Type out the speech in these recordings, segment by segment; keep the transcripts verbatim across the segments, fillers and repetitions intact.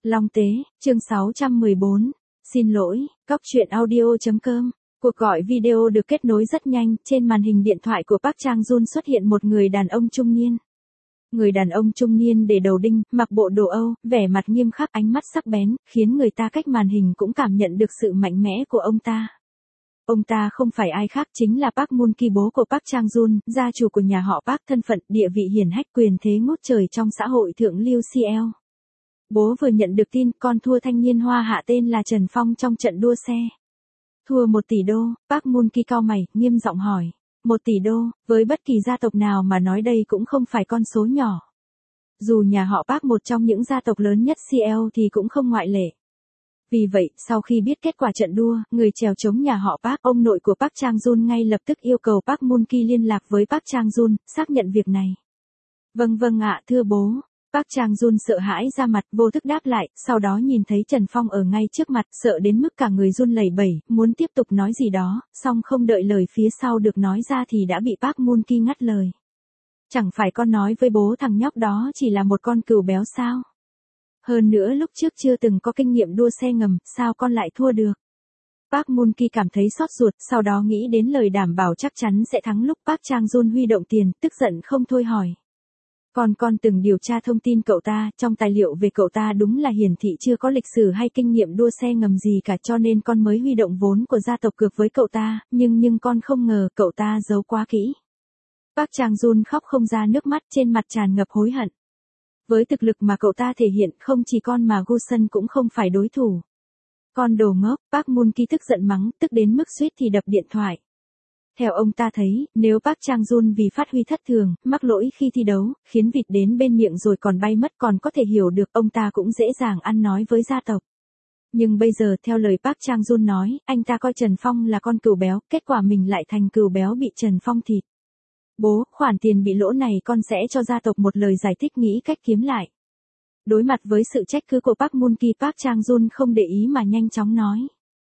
Long Tế, chương sáu trăm mười bốn. Xin lỗi, cóc truyện audio chấm com. Cuộc gọi video được kết nối rất nhanh, trên màn hình điện thoại của Park Chang-jun xuất hiện một người đàn ông trung niên. Người đàn ông trung niên để đầu đinh, mặc bộ đồ Âu, vẻ mặt nghiêm khắc, ánh mắt sắc bén, khiến người ta cách màn hình cũng cảm nhận được sự mạnh mẽ của ông ta. Ông ta không phải ai khác, chính là Park Moon-ki, bố của Park Chang-jun, gia chủ của nhà họ Park, thân phận, địa vị hiển hách, quyền thế ngút trời trong xã hội thượng lưu xê lờ. Bố vừa nhận được tin con thua thanh niên Hoa Hạ tên là Trần Phong trong trận đua xe. Thua một tỷ đô, Park Moon-ki cau mày, nghiêm giọng hỏi. Một tỷ đô, với bất kỳ gia tộc nào mà nói đây cũng không phải con số nhỏ. Dù nhà họ Park một trong những gia tộc lớn nhất xê lờ thì cũng không ngoại lệ. Vì vậy, sau khi biết kết quả trận đua, người chèo chống nhà họ Park, ông nội của Park Chang-jun ngay lập tức yêu cầu Park Moon-ki liên lạc với Park Chang-jun, xác nhận việc này. Vâng vâng ạ, thưa bố. Park Chang-jun sợ hãi ra mặt, vô thức đáp lại, sau đó nhìn thấy Trần Phong ở ngay trước mặt, sợ đến mức cả người run lẩy bẩy, muốn tiếp tục nói gì đó, song không đợi lời phía sau được nói ra thì đã bị Park Moon-ki ngắt lời. Chẳng phải con nói với bố thằng nhóc đó chỉ là một con cừu béo sao? Hơn nữa lúc trước chưa từng có kinh nghiệm đua xe ngầm, sao con lại thua được? Park Moon-ki cảm thấy xót ruột, sau đó nghĩ đến lời đảm bảo chắc chắn sẽ thắng lúc Park Chang-jun huy động tiền, tức giận không thôi hỏi. Còn con từng điều tra thông tin cậu ta, trong tài liệu về cậu ta đúng là hiển thị chưa có lịch sử hay kinh nghiệm đua xe ngầm gì cả, cho nên con mới huy động vốn của gia tộc cược với cậu ta, nhưng nhưng con không ngờ cậu ta giấu quá kỹ. Park Chang-jun khóc không ra nước mắt, trên mặt tràn ngập hối hận. Với thực lực mà cậu ta thể hiện, không chỉ con mà Gusen cũng không phải đối thủ. Con đồ ngốc, Park Moon-ki tức giận mắng, tức đến mức suýt thì đập điện thoại. Theo ông ta thấy, nếu Park Chang-jun vì phát huy thất thường, mắc lỗi khi thi đấu, khiến vịt đến bên miệng rồi còn bay mất, còn có thể hiểu được ông ta cũng dễ dàng ăn nói với gia tộc. Nhưng bây giờ theo lời Park Chang-jun nói, anh ta coi Trần Phong là con cừu béo, kết quả mình lại thành cừu béo bị Trần Phong thịt. Bố, khoản tiền bị lỗ này con sẽ cho gia tộc một lời giải thích, nghĩ cách kiếm lại. Đối mặt với sự trách cứ của Park Moon-ki, Park Chang-jun không để ý mà nhanh chóng nói.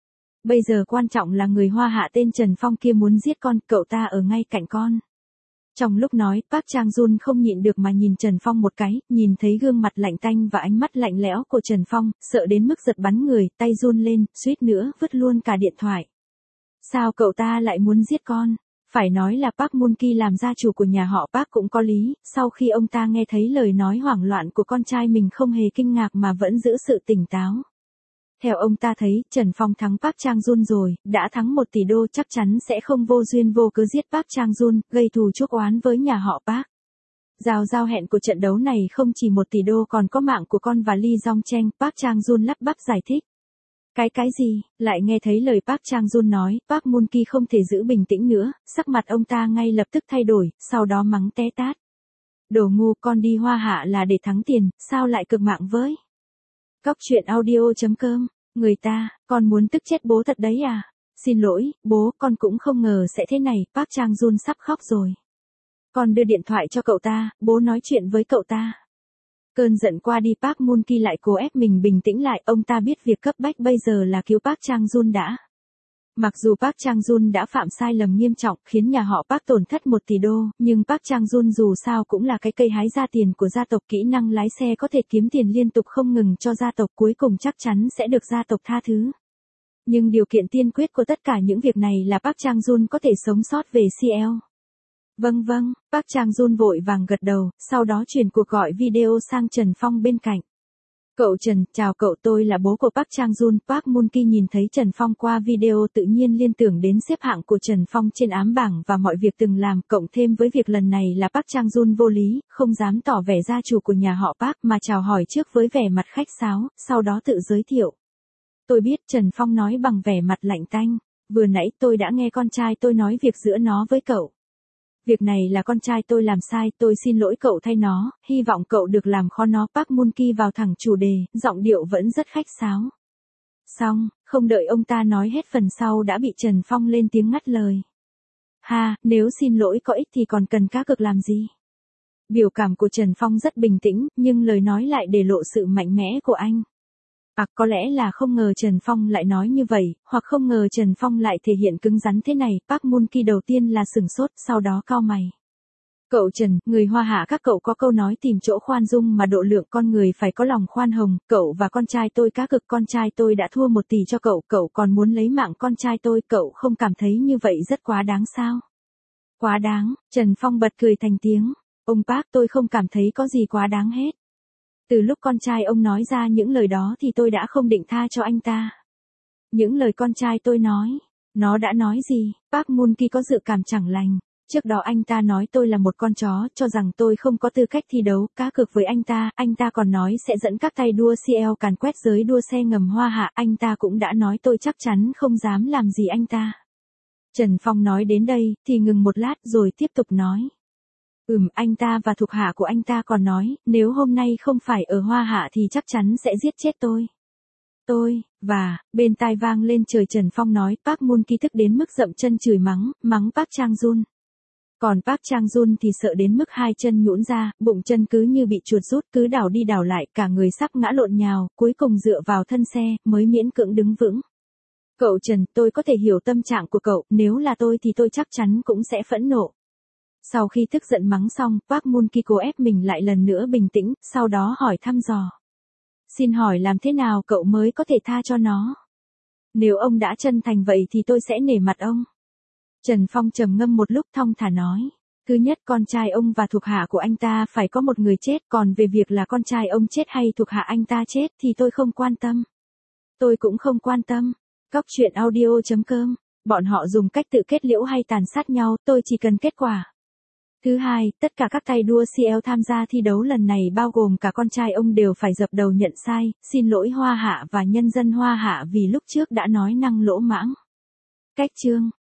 Bây giờ quan trọng là người Hoa Hạ tên Trần Phong kia muốn giết con, cậu ta ở ngay cạnh con. Trong lúc nói, Park Chang-jun không nhịn được mà nhìn Trần Phong một cái, nhìn thấy gương mặt lạnh tanh và ánh mắt lạnh lẽo của Trần Phong, sợ đến mức giật bắn người, tay run lên, suýt nữa vứt luôn cả điện thoại. Sao cậu ta lại muốn giết con? Phải nói là Park Moon-ki làm gia chủ của nhà họ Park cũng có lý, sau khi ông ta nghe thấy lời nói hoảng loạn của con trai mình không hề kinh ngạc mà vẫn giữ sự tỉnh táo. Theo ông ta thấy, Trần Phong thắng Park Chang-jun rồi, đã thắng một tỷ đô, chắc chắn sẽ không vô duyên vô cớ giết Park Chang-jun, gây thù chuốc oán với nhà họ Park. Giao giao hẹn của trận đấu này không chỉ một tỷ đô còn có mạng của con và Lee Jong Cheng, Park Chang-jun lắp bắp giải thích. Cái cái gì? Lại nghe thấy lời Park Chang-jun nói, Park Moon-ki không thể giữ bình tĩnh nữa, sắc mặt ông ta ngay lập tức thay đổi, sau đó mắng té tát. Đồ ngu, con đi Hoa Hạ là để thắng tiền, sao lại cược mạng với? Cóc truyện audio chấm com, người ta, con muốn tức chết bố thật đấy à? Xin lỗi, bố, con cũng không ngờ sẽ thế này, Park Chang-jun sắp khóc rồi. Con đưa điện thoại cho cậu ta, bố nói chuyện với cậu ta. Cơn giận qua đi, Park Moon-ki lại cố ép mình bình tĩnh lại, ông ta biết việc cấp bách bây giờ là cứu Park Chang-jun đã. Mặc dù Park Chang-jun đã phạm sai lầm nghiêm trọng, khiến nhà họ Park tổn thất một tỷ đô, nhưng Park Chang-jun dù sao cũng là cái cây hái ra tiền của gia tộc, kỹ năng lái xe có thể kiếm tiền liên tục không ngừng cho gia tộc, cuối cùng chắc chắn sẽ được gia tộc tha thứ. Nhưng điều kiện tiên quyết của tất cả những việc này là Park Chang-jun có thể sống sót về xê lờ. Vâng vâng, Park Chang-jun vội vàng gật đầu, sau đó chuyển cuộc gọi video sang Trần Phong bên cạnh. Cậu Trần, chào cậu, tôi là bố của Park Chang-jun. Park Moon-ki nhìn thấy Trần Phong qua video tự nhiên liên tưởng đến xếp hạng của Trần Phong trên ám bảng và mọi việc từng làm, cộng thêm với việc lần này là Park Chang-jun vô lý, không dám tỏ vẻ gia chủ của nhà họ Park mà chào hỏi trước với vẻ mặt khách sáo, sau đó tự giới thiệu. Tôi biết, Trần Phong nói bằng vẻ mặt lạnh tanh, vừa nãy tôi đã nghe con trai tôi nói việc giữa nó với cậu. Việc này là con trai tôi làm sai, tôi xin lỗi cậu thay nó, hy vọng cậu được làm khó nó. Park Moon-ki vào thẳng chủ đề, giọng điệu vẫn rất khách sáo. Xong, không đợi ông ta nói hết phần sau đã bị Trần Phong lên tiếng ngắt lời. Ha, nếu xin lỗi có ích thì còn cần cá cược làm gì? Biểu cảm của Trần Phong rất bình tĩnh, nhưng lời nói lại để lộ sự mạnh mẽ của anh. À, có lẽ là không ngờ Trần Phong lại nói như vậy, hoặc không ngờ Trần Phong lại thể hiện cứng rắn thế này. Park Moon-ki đầu tiên là sửng sốt, sau đó cau mày. Cậu Trần, người Hoa Hạ các cậu có câu nói tìm chỗ khoan dung mà độ lượng, con người phải có lòng khoan hồng, cậu và con trai tôi cá cực, con trai tôi đã thua một tỷ cho cậu, cậu còn muốn lấy mạng con trai tôi, cậu không cảm thấy như vậy rất quá đáng sao? Quá đáng, Trần Phong bật cười thành tiếng. Ông Park, tôi không cảm thấy có gì quá đáng hết. Từ lúc con trai ông nói ra những lời đó thì tôi đã không định tha cho anh ta. Những lời con trai tôi nói, nó đã nói gì? Park Moon-ki có dự cảm chẳng lành. Trước đó anh ta nói tôi là một con chó, cho rằng tôi không có tư cách thi đấu, cá cược với anh ta, anh ta còn nói sẽ dẫn các tay đua xê lờ càn quét giới đua xe ngầm Hoa Hạ, anh ta cũng đã nói tôi chắc chắn không dám làm gì anh ta. Trần Phong nói đến đây, thì ngừng một lát rồi tiếp tục nói. Ừm, anh ta và thuộc hạ của anh ta còn nói, nếu hôm nay không phải ở Hoa Hạ thì chắc chắn sẽ giết chết tôi. Tôi, và, bên tai vang lên trời Trần Phong nói, Park Moon-ki tức đến mức dậm chân chửi mắng, mắng Park Chang-jun. Còn Park Chang-jun thì sợ đến mức hai chân nhũn ra, bụng chân cứ như bị chuột rút, cứ đảo đi đảo lại, cả người sắp ngã lộn nhào, cuối cùng dựa vào thân xe, mới miễn cưỡng đứng vững. Cậu Trần, tôi có thể hiểu tâm trạng của cậu, nếu là tôi thì tôi chắc chắn cũng sẽ phẫn nộ. Sau khi tức giận mắng xong, Park Moon-ki cố ép mình lại lần nữa bình tĩnh, sau đó hỏi thăm dò. Xin hỏi làm thế nào cậu mới có thể tha cho nó? Nếu ông đã chân thành vậy thì tôi sẽ nể mặt ông. Trần Phong trầm ngâm một lúc thong thả nói. Thứ nhất, con trai ông và thuộc hạ của anh ta phải có một người chết, còn về việc là con trai ông chết hay thuộc hạ anh ta chết thì tôi không quan tâm. Tôi cũng không quan tâm. Cóc truyện audio chấm com, bọn họ dùng cách tự kết liễu hay tàn sát nhau, tôi chỉ cần kết quả. Thứ hai, tất cả các tay đua xê lờ tham gia thi đấu lần này bao gồm cả con trai ông đều phải dập đầu nhận sai, xin lỗi Hoa Hạ và nhân dân Hoa Hạ vì lúc trước đã nói năng lỗ mãng. Cách chương